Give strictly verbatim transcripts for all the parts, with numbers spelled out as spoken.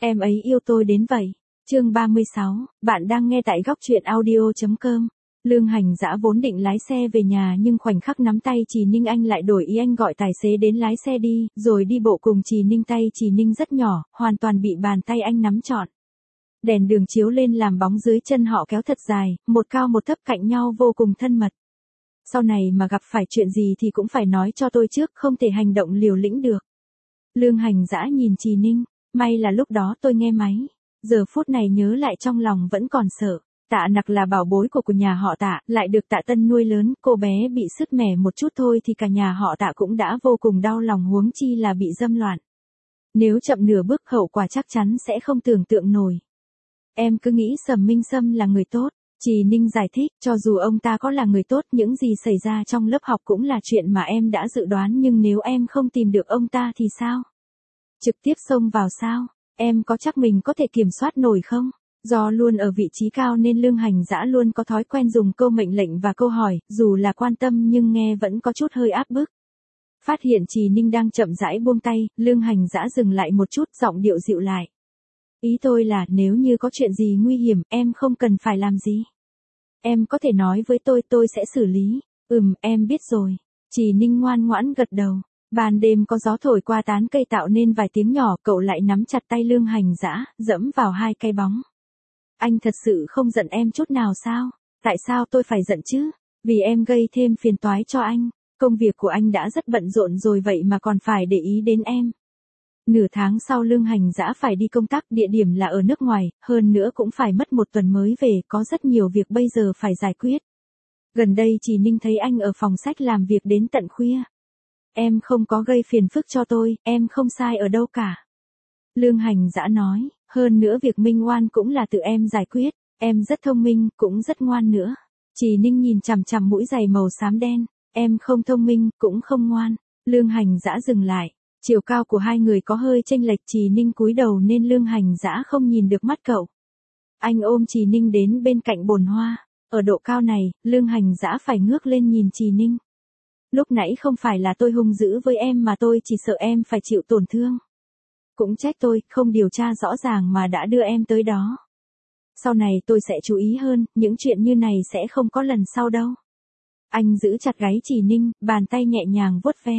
Em ấy yêu tôi đến vậy. Chương ba mươi sáu, bạn đang nghe tại góc truyện audio chấm com. Lương Hành Dã vốn định lái xe về nhà nhưng khoảnh khắc nắm tay Trì Ninh anh lại đổi ý, anh gọi tài xế đến lái xe đi, rồi đi bộ cùng Trì Ninh. Tay Trì Ninh rất nhỏ, hoàn toàn bị bàn tay anh nắm trọn. Đèn đường chiếu lên làm bóng dưới chân họ kéo thật dài, một cao một thấp cạnh nhau vô cùng thân mật. Sau này mà gặp phải chuyện gì thì cũng phải nói cho tôi trước, không thể hành động liều lĩnh được. Lương Hành Dã nhìn Trì Ninh, may là lúc đó tôi nghe máy. Giờ phút này nhớ lại trong lòng vẫn còn sợ. Tạ Nặc là bảo bối của của nhà họ Tạ, lại được Tạ Tân nuôi lớn, cô bé bị sứt mẻ một chút thôi thì cả nhà họ Tạ cũng đã vô cùng đau lòng, huống chi là bị dâm loạn. Nếu chậm nửa bước hậu quả chắc chắn sẽ không tưởng tượng nổi. Em cứ nghĩ Sầm Minh Sâm là người tốt. Trì Ninh giải thích, cho dù ông ta có là người tốt, những gì xảy ra trong lớp học cũng là chuyện mà em đã dự đoán, nhưng nếu em không tìm được ông ta thì sao? Trực tiếp xông vào sao? Em có chắc mình có thể kiểm soát nổi không? Do luôn ở vị trí cao nên Lương Hành Dã luôn có thói quen dùng câu mệnh lệnh và câu hỏi, dù là quan tâm nhưng nghe vẫn có chút hơi áp bức. Phát hiện Trì Ninh đang chậm rãi buông tay, Lương Hành Dã dừng lại một chút, giọng điệu dịu lại. Ý tôi là nếu như có chuyện gì nguy hiểm, em không cần phải làm gì. Em có thể nói với tôi, tôi sẽ xử lý. Ừm, em biết rồi. Trì Ninh ngoan ngoãn gật đầu. Ban đêm có gió thổi qua tán cây tạo nên vài tiếng nhỏ, cậu lại nắm chặt tay Lương Hành Dã, dẫm vào hai cái bóng. Anh thật sự không giận em chút nào sao? Tại sao tôi phải giận chứ? Vì em gây thêm phiền toái cho anh. Công việc của anh đã rất bận rộn rồi vậy mà còn phải để ý đến em. Nửa tháng sau Lương Hành Dã phải đi công tác, địa điểm là ở nước ngoài, hơn nữa cũng phải mất một tuần mới về, có rất nhiều việc bây giờ phải giải quyết. Gần đây Trì Ninh thấy anh ở phòng sách làm việc đến tận khuya. Em không có gây phiền phức cho tôi, em không sai ở đâu cả. Lương Hành Dã nói, hơn nữa việc minh oan cũng là tự em giải quyết, em rất thông minh, cũng rất ngoan nữa. Trì Ninh nhìn chằm chằm mũi giày màu xám đen, em không thông minh, cũng không ngoan. Lương Hành Dã dừng lại. Chiều cao của hai người có hơi chênh lệch, Trì Ninh cúi đầu nên Lương Hành Dã không nhìn được mắt cậu. Anh ôm Trì Ninh đến bên cạnh bồn hoa. Ở độ cao này, Lương Hành Dã phải ngước lên nhìn Trì Ninh. Lúc nãy không phải là tôi hung dữ với em mà tôi chỉ sợ em phải chịu tổn thương. Cũng trách tôi, không điều tra rõ ràng mà đã đưa em tới đó. Sau này tôi sẽ chú ý hơn, những chuyện như này sẽ không có lần sau đâu. Anh giữ chặt gáy Trì Ninh, bàn tay nhẹ nhàng vuốt ve.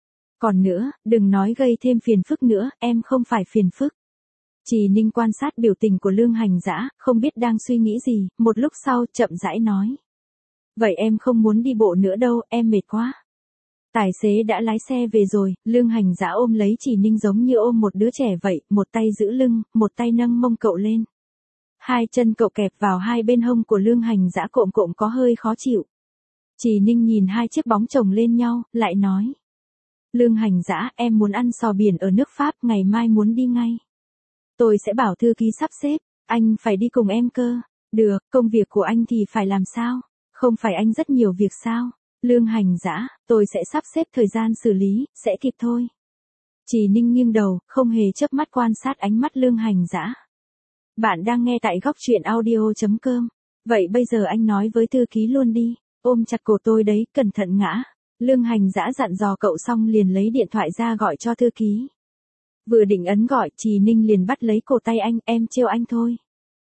Còn nữa, đừng nói gây thêm phiền phức nữa, em không phải phiền phức. Trì Ninh quan sát biểu tình của Lương Hành Dã, không biết đang suy nghĩ gì, một lúc sau chậm rãi nói. Vậy em không muốn đi bộ nữa đâu, em mệt quá. Tài xế đã lái xe về rồi, Lương Hành Dã ôm lấy Trì Ninh giống như ôm một đứa trẻ vậy, một tay giữ lưng, một tay nâng mông cậu lên. Hai chân cậu kẹp vào hai bên hông của Lương Hành Dã, cộm cộm có hơi khó chịu. Trì Ninh nhìn hai chiếc bóng chồng lên nhau, lại nói. Lương Hành Dã, em muốn ăn sò biển ở nước Pháp, ngày mai muốn đi ngay. Tôi sẽ bảo thư ký sắp xếp, anh phải đi cùng em cơ. Được, công việc của anh thì phải làm sao? Không phải anh rất nhiều việc sao? Lương Hành Dã, tôi sẽ sắp xếp thời gian xử lý, sẽ kịp thôi. Trì Ninh nghiêng đầu, không hề chớp mắt quan sát ánh mắt Lương Hành Dã. Bạn đang nghe tại góc truyện audio chấm com. Vậy bây giờ anh nói với thư ký luôn đi, ôm chặt cổ tôi đấy, cẩn thận ngã. Lương Hành Dã dặn dò cậu xong liền lấy điện thoại ra gọi cho thư ký. Vừa định ấn gọi, Trì Ninh liền bắt lấy cổ tay anh, em trêu anh thôi.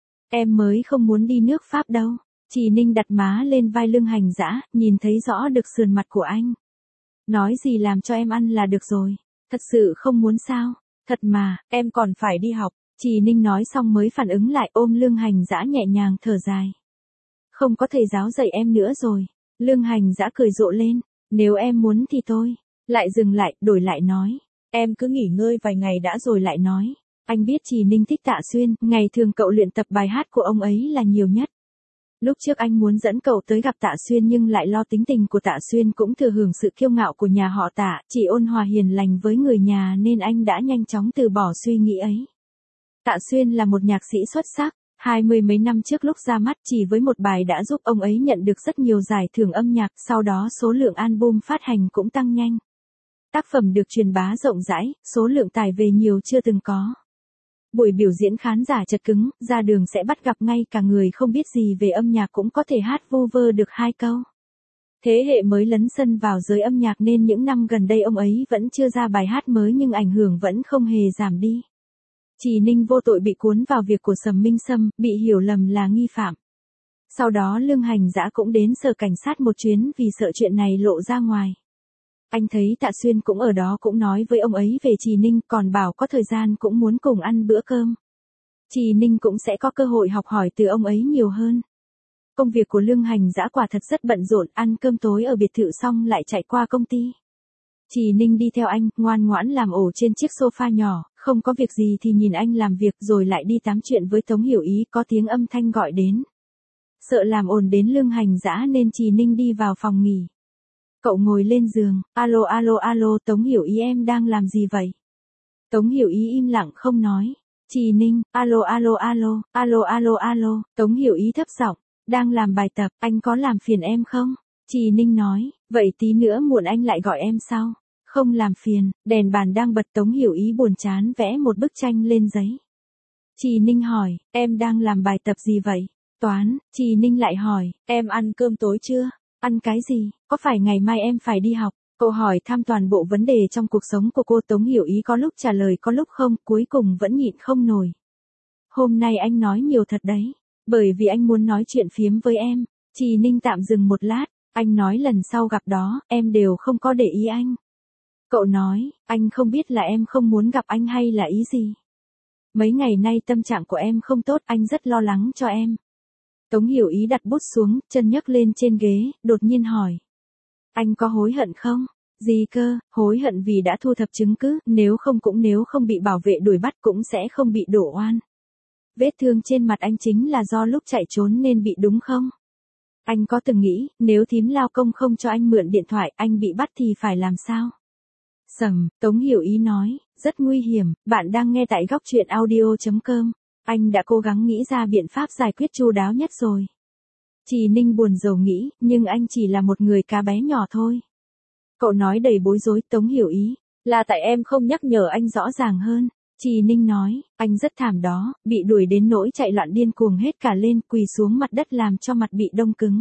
Em mới không muốn đi nước Pháp đâu. Trì Ninh đặt má lên vai Lương Hành Dã, nhìn thấy rõ được sườn mặt của anh. Nói gì làm cho em ăn là được rồi. Thật sự không muốn sao? Thật mà, em còn phải đi học. Trì Ninh nói xong mới phản ứng lại, ôm Lương Hành Dã nhẹ nhàng thở dài. Không có thầy giáo dạy em nữa rồi. Lương Hành Dã cười rộ lên. Nếu em muốn thì tôi. Lại dừng lại, đổi lại nói. Em cứ nghỉ ngơi vài ngày đã rồi lại nói. Anh biết Trì Ninh thích Tạ Xuyên, ngày thường cậu luyện tập bài hát của ông ấy là nhiều nhất. Lúc trước anh muốn dẫn cậu tới gặp Tạ Xuyên nhưng lại lo tính tình của Tạ Xuyên cũng thừa hưởng sự kiêu ngạo của nhà họ Tạ, chỉ ôn hòa hiền lành với người nhà nên anh đã nhanh chóng từ bỏ suy nghĩ ấy. Tạ Xuyên là một nhạc sĩ xuất sắc, hai mươi mấy năm trước lúc ra mắt chỉ với một bài đã giúp ông ấy nhận được rất nhiều giải thưởng âm nhạc, sau đó số lượng album phát hành cũng tăng nhanh. Tác phẩm được truyền bá rộng rãi, số lượng tải về nhiều chưa từng có. Buổi biểu diễn khán giả chật cứng, ra đường sẽ bắt gặp ngay cả người không biết gì về âm nhạc cũng có thể hát vu vơ được hai câu. Thế hệ mới lấn sân vào giới âm nhạc nên những năm gần đây ông ấy vẫn chưa ra bài hát mới nhưng ảnh hưởng vẫn không hề giảm đi. Trì Ninh vô tội bị cuốn vào việc của Sầm Minh Sâm, bị hiểu lầm là nghi phạm. Sau đó Lương Hành Dã cũng đến sở cảnh sát một chuyến vì sợ chuyện này lộ ra ngoài. Anh thấy Tạ Xuyên cũng ở đó cũng nói với ông ấy về Trì Ninh, còn bảo có thời gian cũng muốn cùng ăn bữa cơm. Trì Ninh cũng sẽ có cơ hội học hỏi từ ông ấy nhiều hơn. Công việc của Lương Hành Dã quả thật rất bận rộn, ăn cơm tối ở biệt thự xong lại chạy qua công ty. Trì Ninh đi theo anh, ngoan ngoãn làm ổ trên chiếc sofa nhỏ, không có việc gì thì nhìn anh làm việc rồi lại đi tám chuyện với Tống Hiểu Ý, có tiếng âm thanh gọi đến. Sợ làm ồn đến Lương Hành Dã nên Trì Ninh đi vào phòng nghỉ. Cậu ngồi lên giường, alo alo alo Tống Hiểu Ý em đang làm gì vậy? Tống Hiểu Ý im lặng không nói. Trì Ninh, alo alo alo, alo alo alo, Tống Hiểu Ý thấp giọng, đang làm bài tập, anh có làm phiền em không? Trì Ninh nói, vậy tí nữa muộn anh lại gọi em sau. Không làm phiền, đèn bàn đang bật. Tống Hiểu Ý buồn chán vẽ một bức tranh lên giấy. Trì Ninh hỏi, em đang làm bài tập gì vậy? Toán. Trì Ninh lại hỏi, em ăn cơm tối chưa? Ăn cái gì? Có phải ngày mai em phải đi học? Câu hỏi thăm toàn bộ vấn đề trong cuộc sống của cô. Tống Hiểu Ý có lúc trả lời có lúc không, cuối cùng vẫn nhịn không nổi. Hôm nay anh nói nhiều thật đấy, bởi vì anh muốn nói chuyện phiếm với em. Trì Ninh tạm dừng một lát, anh nói lần sau gặp đó, em đều không có để ý anh. Cậu nói, anh không biết là em không muốn gặp anh hay là ý gì. Mấy ngày nay tâm trạng của em không tốt, anh rất lo lắng cho em. Tống Hiểu Ý đặt bút xuống, chân nhấc lên trên ghế, đột nhiên hỏi. Anh có hối hận không? Gì cơ? Hối hận vì đã thu thập chứng cứ, nếu không cũng nếu không bị bảo vệ đuổi bắt cũng sẽ không bị đổ oan. Vết thương trên mặt anh chính là do lúc chạy trốn nên bị đúng không? Anh có từng nghĩ, nếu thím lao công không cho anh mượn điện thoại, anh bị bắt thì phải làm sao? Sầm, Tống Hiểu Ý nói, rất nguy hiểm. Bạn đang nghe tại góc truyện audio chấm com. Anh đã cố gắng nghĩ ra biện pháp giải quyết chu đáo nhất rồi. Trì Ninh buồn rầu nghĩ, nhưng anh chỉ là một người cá bé nhỏ thôi. Cậu nói đầy bối rối. Tống Hiểu Ý, là tại em không nhắc nhở anh rõ ràng hơn. Trì Ninh nói, anh rất thảm đó, bị đuổi đến nỗi chạy loạn điên cuồng hết cả lên, quỳ xuống mặt đất làm cho mặt bị đông cứng.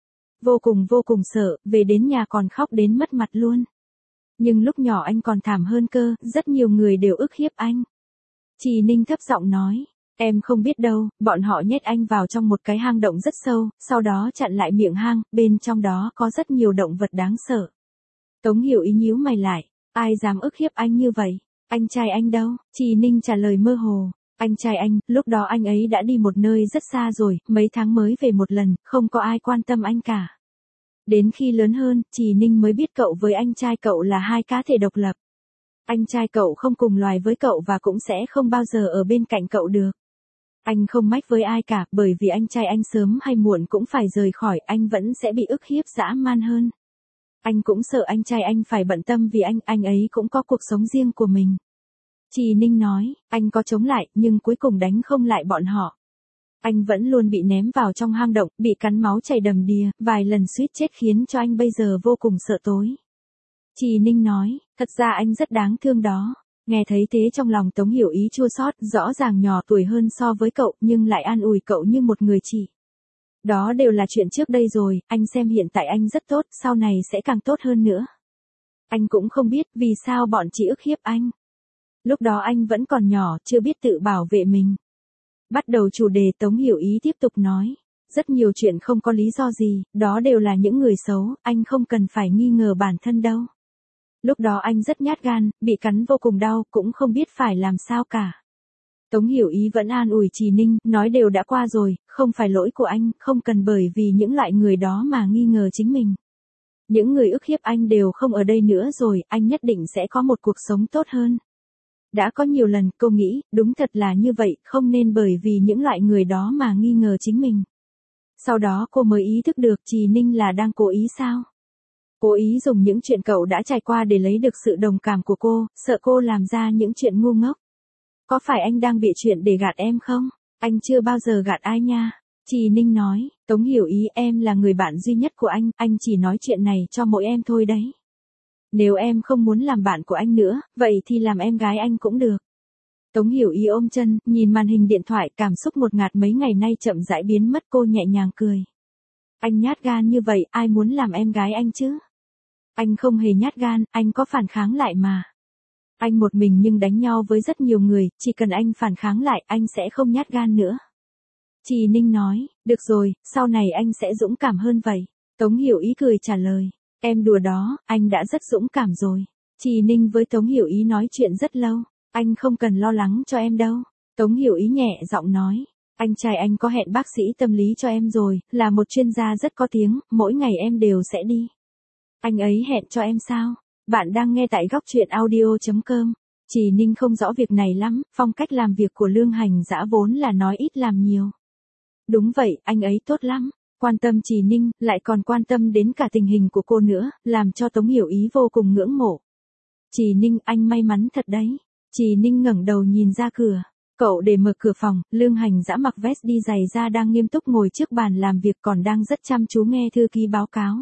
Vô cùng vô cùng sợ, về đến nhà còn khóc đến mất mặt luôn. Nhưng lúc nhỏ anh còn thảm hơn cơ, rất nhiều người đều ức hiếp anh. Trì Ninh thấp giọng nói, em không biết đâu, bọn họ nhét anh vào trong một cái hang động rất sâu, sau đó chặn lại miệng hang, bên trong đó có rất nhiều động vật đáng sợ. Tống Hiểu Ý nhíu mày lại, ai dám ức hiếp anh như vậy? Anh trai anh đâu? Trì Ninh trả lời mơ hồ, anh trai anh, lúc đó anh ấy đã đi một nơi rất xa rồi, mấy tháng mới về một lần, không có ai quan tâm anh cả. Đến khi lớn hơn, Trì Ninh mới biết cậu với anh trai cậu là hai cá thể độc lập. Anh trai cậu không cùng loài với cậu và cũng sẽ không bao giờ ở bên cạnh cậu được. Anh không mách với ai cả, bởi vì anh trai anh sớm hay muộn cũng phải rời khỏi, anh vẫn sẽ bị ức hiếp dã man hơn. Anh cũng sợ anh trai anh phải bận tâm vì anh, anh ấy cũng có cuộc sống riêng của mình. Trì Ninh nói, anh có chống lại, nhưng cuối cùng đánh không lại bọn họ. Anh vẫn luôn bị ném vào trong hang động, bị cắn máu chảy đầm đìa, vài lần suýt chết khiến cho anh bây giờ vô cùng sợ tối. Trì Ninh nói, thật ra anh rất đáng thương đó. Nghe thấy thế trong lòng Tống Hiểu Ý chua xót, rõ ràng nhỏ tuổi hơn so với cậu nhưng lại an ủi cậu như một người chị. Đó đều là chuyện trước đây rồi, anh xem hiện tại anh rất tốt, sau này sẽ càng tốt hơn nữa. Anh cũng không biết vì sao bọn chị ức hiếp anh. Lúc đó anh vẫn còn nhỏ, chưa biết tự bảo vệ mình. Bắt đầu chủ đề. Tống Hiểu Ý tiếp tục nói. Rất nhiều chuyện không có lý do gì, đó đều là những người xấu, anh không cần phải nghi ngờ bản thân đâu. Lúc đó anh rất nhát gan, bị cắn vô cùng đau, cũng không biết phải làm sao cả. Tống Hiểu Ý vẫn an ủi Trì Ninh, nói đều đã qua rồi, không phải lỗi của anh, không cần bởi vì những loại người đó mà nghi ngờ chính mình. Những người ức hiếp anh đều không ở đây nữa rồi, anh nhất định sẽ có một cuộc sống tốt hơn. Đã có nhiều lần cô nghĩ, đúng thật là như vậy, không nên bởi vì những loại người đó mà nghi ngờ chính mình. Sau đó cô mới ý thức được Trì Ninh là đang cố ý sao? Cố ý dùng những chuyện cậu đã trải qua để lấy được sự đồng cảm của cô, sợ cô làm ra những chuyện ngu ngốc. Có phải anh đang bịa chuyện để gạt em không? Anh chưa bao giờ gạt ai nha. Trì Ninh nói, Tống Hiểu Ý, em là người bạn duy nhất của anh, anh chỉ nói chuyện này cho mỗi em thôi đấy. Nếu em không muốn làm bạn của anh nữa, vậy thì làm em gái anh cũng được. Tống Hiểu Ý ôm chân, nhìn màn hình điện thoại, cảm xúc một ngạt mấy ngày nay chậm rãi biến mất. Cô nhẹ nhàng cười. Anh nhát gan như vậy, ai muốn làm em gái anh chứ? Anh không hề nhát gan, anh có phản kháng lại mà. Anh một mình nhưng đánh nhau với rất nhiều người, chỉ cần anh phản kháng lại, anh sẽ không nhát gan nữa. Trì Ninh nói, được rồi, sau này anh sẽ dũng cảm hơn vậy. Tống Hiểu Ý cười trả lời, em đùa đó, anh đã rất dũng cảm rồi. Trì Ninh với Tống Hiểu Ý nói chuyện rất lâu, anh không cần lo lắng cho em đâu. Tống Hiểu Ý nhẹ giọng nói, anh trai anh có hẹn bác sĩ tâm lý cho em rồi, là một chuyên gia rất có tiếng, mỗi ngày em đều sẽ đi. Anh ấy hẹn cho em sao? Bạn đang nghe tại góc truyện audio chấm com. Trì Ninh không rõ việc này lắm, phong cách làm việc của Lương Hành Dã vốn là nói ít làm nhiều. Đúng vậy, anh ấy tốt lắm, quan tâm Trì Ninh, lại còn quan tâm đến cả tình hình của cô nữa, làm cho Tống Hiểu Ý vô cùng ngưỡng mộ. Trì Ninh, anh may mắn thật đấy. Trì Ninh ngẩng đầu nhìn ra cửa. Cậu để mở cửa phòng, Lương Hành Dã mặc vest đi giày da đang nghiêm túc ngồi trước bàn làm việc còn đang rất chăm chú nghe thư ký báo cáo.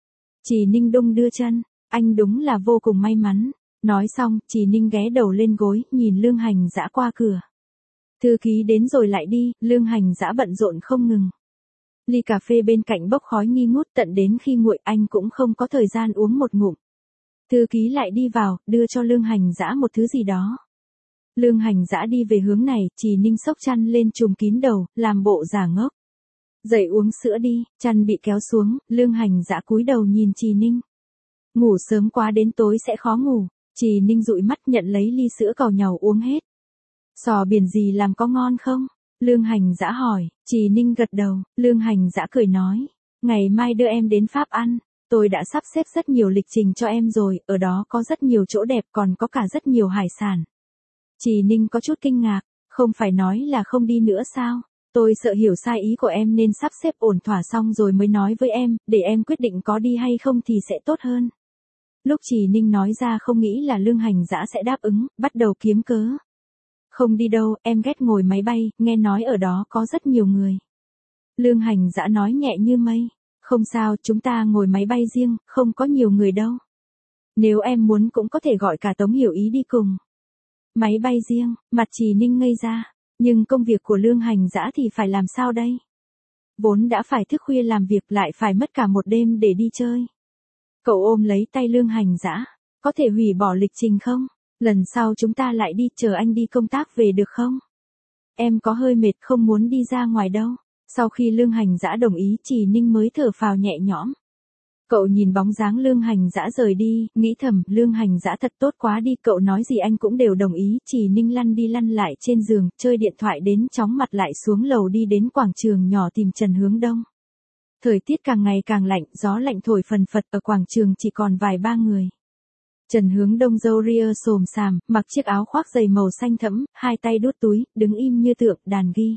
Trì Ninh đung đưa chân, anh đúng là vô cùng may mắn. Nói xong, Trì Ninh ghé đầu lên gối, nhìn Lương Hành Dã qua cửa. Thư ký đến rồi lại đi, Lương Hành Dã bận rộn không ngừng. Ly cà phê bên cạnh bốc khói nghi ngút tận đến khi nguội anh cũng không có thời gian uống một ngụm. Thư ký lại đi vào, đưa cho Lương Hành Dã một thứ gì đó. Lương Hành Dã đi về hướng này, Trì Ninh xốc chăn lên trùm kín đầu, làm bộ giả ngốc. Dậy uống sữa đi, chăn bị kéo xuống, Lương Hành Dã cúi đầu nhìn Trì Ninh. Ngủ sớm quá đến tối sẽ khó ngủ, Trì Ninh dụi mắt nhận lấy ly sữa càu nhàu uống hết. Sò biển gì làm có ngon không? Lương Hành Dã hỏi, Trì Ninh gật đầu, Lương Hành Dã cười nói, ngày mai đưa em đến Pháp ăn, tôi đã sắp xếp rất nhiều lịch trình cho em rồi, ở đó có rất nhiều chỗ đẹp còn có cả rất nhiều hải sản. Trì Ninh có chút kinh ngạc, không phải nói là không đi nữa sao? Tôi sợ hiểu sai ý của em nên sắp xếp ổn thỏa xong rồi mới nói với em, để em quyết định có đi hay không thì sẽ tốt hơn. Lúc Trì Ninh nói ra không nghĩ là Lương Hành Dã sẽ đáp ứng, bắt đầu kiếm cớ. Không đi đâu, em ghét ngồi máy bay, nghe nói ở đó có rất nhiều người. Lương Hành Dã nói nhẹ như mây, không sao, chúng ta ngồi máy bay riêng, không có nhiều người đâu. Nếu em muốn cũng có thể gọi cả Tống Hiểu Ý đi cùng. Máy bay riêng, mặt Trì Ninh ngây ra, nhưng công việc của Lương Hành Dã thì phải làm sao đây? Vốn đã phải thức khuya làm việc lại phải mất cả một đêm để đi chơi. Cậu ôm lấy tay Lương Hành Dã, có thể hủy bỏ lịch trình không? Lần sau chúng ta lại đi, chờ anh đi công tác về được không? Em có hơi mệt không muốn đi ra ngoài đâu. Sau khi Lương Hành Dã đồng ý, Trì Ninh mới thở phào nhẹ nhõm. Cậu nhìn bóng dáng Lương Hành Dã rời đi, nghĩ thầm, Lương Hành Dã thật tốt quá đi, cậu nói gì anh cũng đều đồng ý. Trì Ninh lăn đi lăn lại trên giường, chơi điện thoại đến chóng mặt lại xuống lầu đi đến quảng trường nhỏ tìm Trần Hướng Đông. Thời tiết càng ngày càng lạnh, gió lạnh thổi phần phật, ở quảng trường chỉ còn vài ba người. Trần Hướng Đông râu ria xồm xàm, mặc chiếc áo khoác dày màu xanh thẫm, hai tay đút túi, đứng im như tượng, đàn ghi.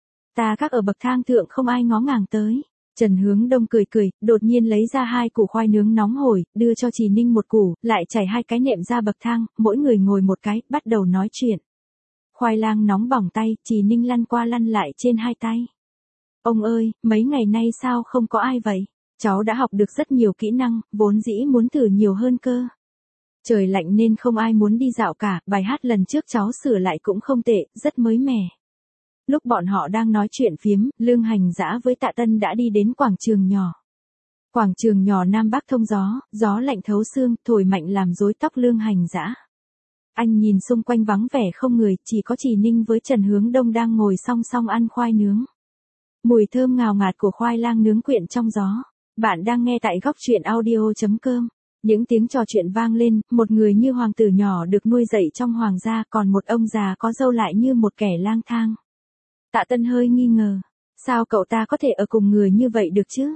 Ta các ở bậc thang thượng không ai ngó ngàng tới. Trần Hướng Đông cười cười, đột nhiên lấy ra hai củ khoai nướng nóng hổi, đưa cho Trì Ninh một củ, lại chảy hai cái nệm ra bậc thang, mỗi người ngồi một cái, bắt đầu nói chuyện. Khoai lang nóng bỏng tay, Trì Ninh lăn qua lăn lại trên hai tay. Ông ơi, mấy ngày nay sao không có ai vậy? Cháu đã học được rất nhiều kỹ năng, vốn dĩ muốn thử nhiều hơn cơ. Trời lạnh nên không ai muốn đi dạo cả, bài hát lần trước cháu sửa lại cũng không tệ, rất mới mẻ. Lúc bọn họ đang nói chuyện phiếm, Lương Hành Dã với Tạ Tân đã đi đến quảng trường nhỏ. Quảng trường nhỏ Nam Bắc thông gió, gió lạnh thấu xương, thổi mạnh làm rối tóc Lương Hành Dã. Anh nhìn xung quanh vắng vẻ không người, chỉ có Trì Ninh với Trần Hướng Đông đang ngồi song song ăn khoai nướng. Mùi thơm ngào ngạt của khoai lang nướng quyện trong gió. Bạn đang nghe tại góc truyện audio chấm com. Những tiếng trò chuyện vang lên, một người như hoàng tử nhỏ được nuôi dạy trong hoàng gia, còn một ông già có râu lại như một kẻ lang thang. Tạ Tân hơi nghi ngờ, sao cậu ta có thể ở cùng người như vậy được chứ?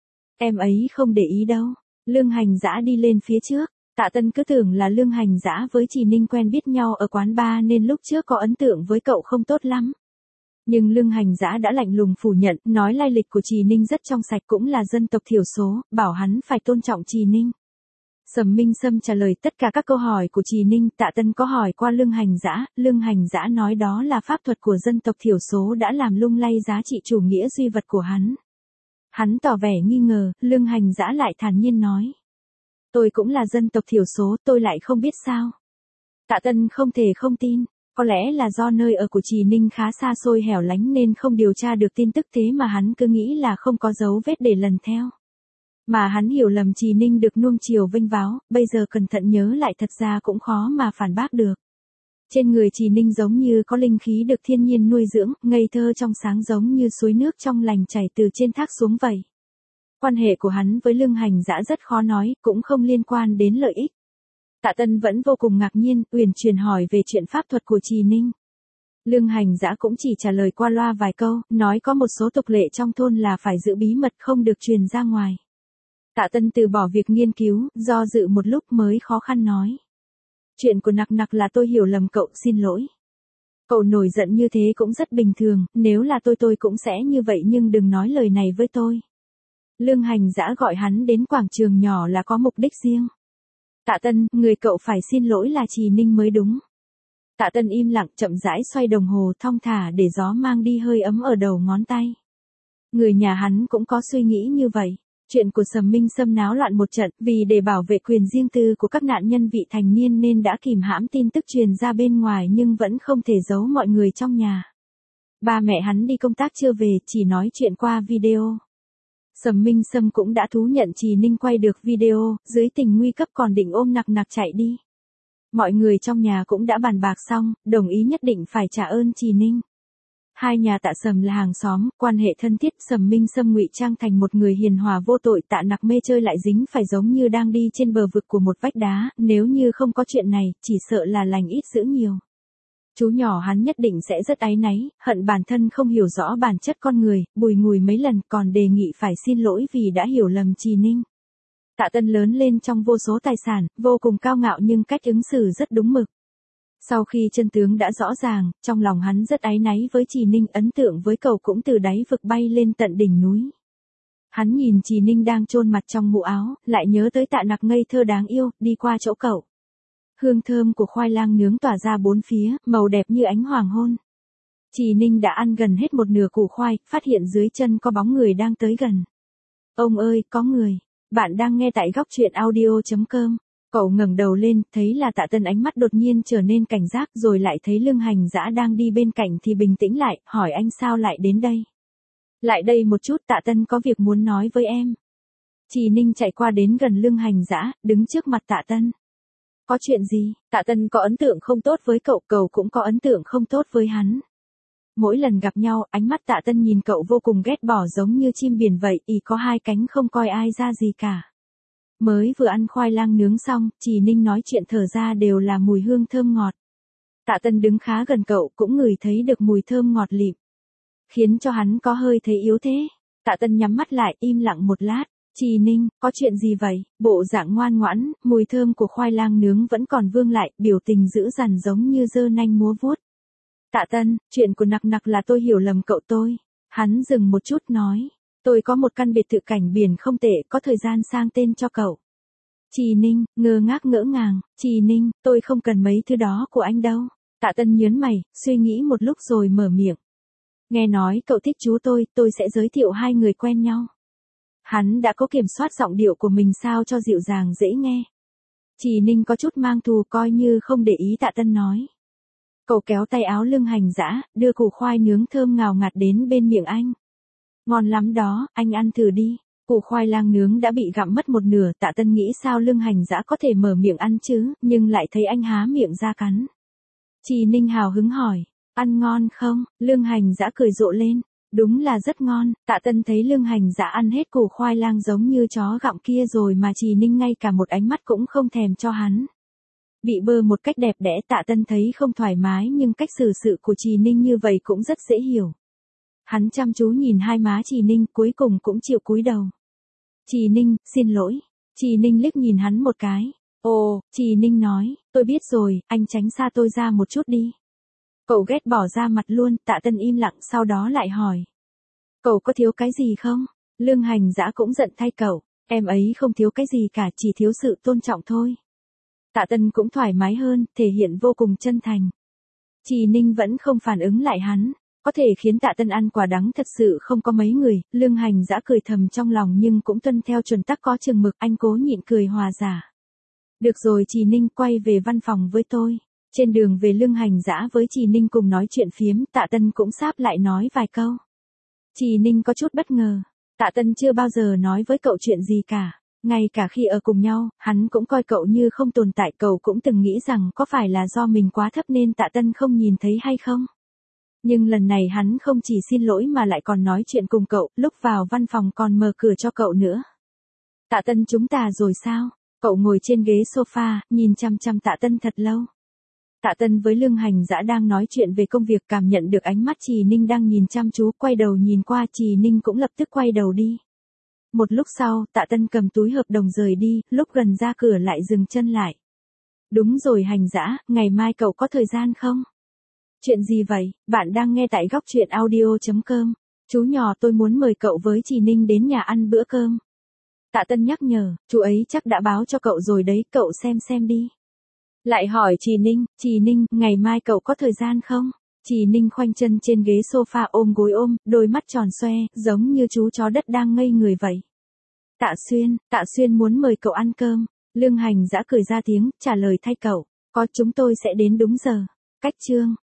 Em ấy không để ý đâu. Lương Hành Dã đi lên phía trước, Tạ Tân cứ tưởng là Lương Hành Dã với Trì Ninh quen biết nhau ở quán bar nên lúc trước có ấn tượng với cậu không tốt lắm. Nhưng Lương Hành Dã đã lạnh lùng phủ nhận, nói lai lịch của Trì Ninh rất trong sạch, cũng là dân tộc thiểu số, bảo hắn phải tôn trọng Trì Ninh. Sầm Minh Sâm trả lời tất cả các câu hỏi của Trì Ninh. Tạ Tân có hỏi qua Lương Hành Dã, Lương Hành Dã nói đó là pháp thuật của dân tộc thiểu số đã làm lung lay giá trị chủ nghĩa duy vật của hắn. Hắn tỏ vẻ nghi ngờ, Lương Hành Dã lại thản nhiên nói. Tôi cũng là dân tộc thiểu số, tôi lại không biết sao. Tạ Tân không thể không tin, có lẽ là do nơi ở của Trì Ninh khá xa xôi hẻo lánh nên không điều tra được tin tức, thế mà hắn cứ nghĩ là không có dấu vết để lần theo. Mà hắn hiểu lầm Trì Ninh được nuông chiều vênh váo, bây giờ cẩn thận nhớ lại thật ra cũng khó mà phản bác được. Trên người Trì Ninh giống như có linh khí được thiên nhiên nuôi dưỡng, ngây thơ trong sáng giống như suối nước trong lành chảy từ trên thác xuống vậy. Quan hệ của hắn với Lương Hành Dã rất khó nói, cũng không liên quan đến lợi ích. Tạ Tân vẫn vô cùng ngạc nhiên, uyển chuyển hỏi về chuyện pháp thuật của Trì Ninh. Lương Hành Dã cũng chỉ trả lời qua loa vài câu, nói có một số tục lệ trong thôn là phải giữ bí mật không được truyền ra ngoài. Tạ Tân từ bỏ việc nghiên cứu, do dự một lúc mới khó khăn nói. Chuyện của Nặc Nặc là tôi hiểu lầm cậu, xin lỗi. Cậu nổi giận như thế cũng rất bình thường, nếu là tôi tôi cũng sẽ như vậy nhưng đừng nói lời này với tôi. Lương Hành Dã gọi hắn đến quảng trường nhỏ là có mục đích riêng. Tạ Tân, người cậu phải xin lỗi là Trì Ninh mới đúng. Tạ Tân im lặng chậm rãi xoay đồng hồ thong thả để gió mang đi hơi ấm ở đầu ngón tay. Người nhà hắn cũng có suy nghĩ như vậy. Chuyện của Sầm Minh Sâm náo loạn một trận, vì để bảo vệ quyền riêng tư của các nạn nhân vị thành niên nên đã kìm hãm tin tức truyền ra bên ngoài nhưng vẫn không thể giấu mọi người trong nhà. Ba mẹ hắn đi công tác chưa về, chỉ nói chuyện qua video. Sầm Minh Sâm cũng đã thú nhận Trì Ninh quay được video, dưới tình nguy cấp còn định ôm Nặc Nặc chạy đi. Mọi người trong nhà cũng đã bàn bạc xong, đồng ý nhất định phải trả ơn Trì Ninh. Hai nhà Tạ Sầm là hàng xóm, quan hệ thân thiết. Sầm Minh Sâm ngụy trang thành một người hiền hòa vô tội, Tạ Nặc mê chơi lại dính phải giống như đang đi trên bờ vực của một vách đá, nếu như không có chuyện này, chỉ sợ là lành ít dữ nhiều. Chú nhỏ hắn nhất định sẽ rất áy náy, hận bản thân không hiểu rõ bản chất con người, bùi ngùi mấy lần còn đề nghị phải xin lỗi vì đã hiểu lầm Trì Ninh. Tạ Tân lớn lên trong vô số tài sản, vô cùng cao ngạo nhưng cách ứng xử rất đúng mực. Sau khi chân tướng đã rõ ràng, trong lòng hắn rất áy náy với Trì Ninh, ấn tượng với cậu cũng từ đáy vực bay lên tận đỉnh núi. Hắn nhìn Trì Ninh đang chôn mặt trong mũ áo, lại nhớ tới Tạ Nặc ngây thơ đáng yêu, đi qua chỗ cậu. Hương thơm của khoai lang nướng tỏa ra bốn phía, màu đẹp như ánh hoàng hôn. Trì Ninh đã ăn gần hết một nửa củ khoai, phát hiện dưới chân có bóng người đang tới gần. Ông ơi, có người. Bạn đang nghe tại góc truyện audio chấm com. Cậu ngẩng đầu lên, thấy là Tạ Tân, ánh mắt đột nhiên trở nên cảnh giác, rồi lại thấy Lương Hành Dã đang đi bên cạnh thì bình tĩnh lại, hỏi anh sao lại đến đây. Lại đây một chút, Tạ Tân có việc muốn nói với em. Trì Ninh chạy qua đến gần Lương Hành Dã, đứng trước mặt Tạ Tân. Có chuyện gì? Tạ Tân có ấn tượng không tốt với cậu, cậu cũng có ấn tượng không tốt với hắn. Mỗi lần gặp nhau, ánh mắt Tạ Tân nhìn cậu vô cùng ghét bỏ giống như chim biển vậy, ì có hai cánh không coi ai ra gì cả. Mới vừa ăn khoai lang nướng xong, Trì Ninh nói chuyện thở ra đều là mùi hương thơm ngọt. Tạ Tân đứng khá gần cậu cũng ngửi thấy được mùi thơm ngọt lịm. Khiến cho hắn có hơi thấy yếu thế. Tạ Tân nhắm mắt lại im lặng một lát. Trì Ninh, có chuyện gì vậy? Bộ dạng ngoan ngoãn, mùi thơm của khoai lang nướng vẫn còn vương lại, biểu tình dữ dằn giống như giơ nanh múa vuốt. Tạ Tân, chuyện của Nặc Nặc là tôi hiểu lầm cậu tôi. Hắn dừng một chút nói. Tôi có một căn biệt thự cảnh biển không tệ, có thời gian sang tên cho cậu. Trì Ninh, ngơ ngác ngỡ ngàng. Trì Ninh, tôi không cần mấy thứ đó của anh đâu. Tạ Tân nhớn mày, suy nghĩ một lúc rồi mở miệng. Nghe nói cậu thích chú tôi, tôi sẽ giới thiệu hai người quen nhau. Hắn đã có kiểm soát giọng điệu của mình sao cho dịu dàng dễ nghe. Trì Ninh có chút mang thù coi như không để ý Tạ Tân nói. Cậu kéo tay áo Lương Hành Dã, đưa củ khoai nướng thơm ngào ngạt đến bên miệng anh. Ngon lắm đó, anh ăn thử đi. Củ khoai lang nướng đã bị gặm mất một nửa, Tạ Tân nghĩ sao Lương Hành Dã có thể mở miệng ăn chứ, nhưng lại thấy anh há miệng ra cắn. Trì Ninh hào hứng hỏi, ăn ngon không? Lương Hành Dã cười rộ lên. Đúng là rất ngon. Tạ Tân thấy Lương Hành Dã ăn hết củ khoai lang giống như chó gặm kia rồi mà Trì Ninh ngay cả một ánh mắt cũng không thèm cho hắn. Bị bơ một cách đẹp đẽ, Tạ Tân thấy không thoải mái nhưng cách xử sự của Trì Ninh như vậy cũng rất dễ hiểu. Hắn chăm chú nhìn hai má Trì Ninh, cuối cùng cũng chịu cúi đầu. Trì Ninh, xin lỗi. Trì Ninh liếc nhìn hắn một cái. Ồ, Trì Ninh nói, tôi biết rồi, anh tránh xa tôi ra một chút đi. Cậu ghét bỏ ra mặt luôn. Tạ Tân im lặng sau đó lại hỏi. Cậu có thiếu cái gì không? Lương Hành Dã cũng giận thay cậu. Em ấy không thiếu cái gì cả, chỉ thiếu sự tôn trọng thôi. Tạ Tân cũng thoải mái hơn, thể hiện vô cùng chân thành. Trì Ninh vẫn không phản ứng lại hắn. Có thể khiến Tạ Tân ăn quả đắng thật sự không có mấy người. Lương Hành Dã cười thầm trong lòng nhưng cũng tuân theo chuẩn tắc có chừng mực, anh cố nhịn cười hòa giải. Được rồi, Trì Ninh, quay về văn phòng với tôi. Trên đường về Lương Hành Dã với Trì Ninh cùng nói chuyện phiếm, Tạ Tân cũng sáp lại nói vài câu. Trì Ninh có chút bất ngờ. Tạ Tân chưa bao giờ nói với cậu chuyện gì cả. Ngay cả khi ở cùng nhau, hắn cũng coi cậu như không tồn tại. Cậu cũng từng nghĩ rằng có phải là do mình quá thấp nên Tạ Tân không nhìn thấy hay không? Nhưng lần này hắn không chỉ xin lỗi mà lại còn nói chuyện cùng cậu, lúc vào văn phòng còn mở cửa cho cậu nữa. Tạ Tân, chúng ta rồi sao? Cậu ngồi trên ghế sofa, nhìn chăm chăm Tạ Tân thật lâu. Tạ Tân với Lương Hành Dã đang nói chuyện về công việc, cảm nhận được ánh mắt Trì Ninh đang nhìn chăm chú, quay đầu nhìn qua. Trì Ninh cũng lập tức quay đầu đi. Một lúc sau, Tạ Tân cầm túi hợp đồng rời đi, lúc gần ra cửa lại dừng chân lại. Đúng rồi Hành Dã, ngày mai cậu có thời gian không? Chuyện gì vậy? Bạn đang nghe tại góc truyện audio chấm com. Chú nhỏ tôi muốn mời cậu với Trì Ninh đến nhà ăn bữa cơm. Tạ Tân nhắc nhở, chú ấy chắc đã báo cho cậu rồi đấy, cậu xem xem đi. Lại hỏi Trì Ninh, Trì Ninh, ngày mai cậu có thời gian không? Trì Ninh khoanh chân trên ghế sofa ôm gối ôm, đôi mắt tròn xoe, giống như chú chó đất đang ngây người vậy. Tạ Xuyên, Tạ Xuyên muốn mời cậu ăn cơm. Lương Hành Dã cười ra tiếng, trả lời thay cậu. Có, chúng tôi sẽ đến đúng giờ. Cách chương.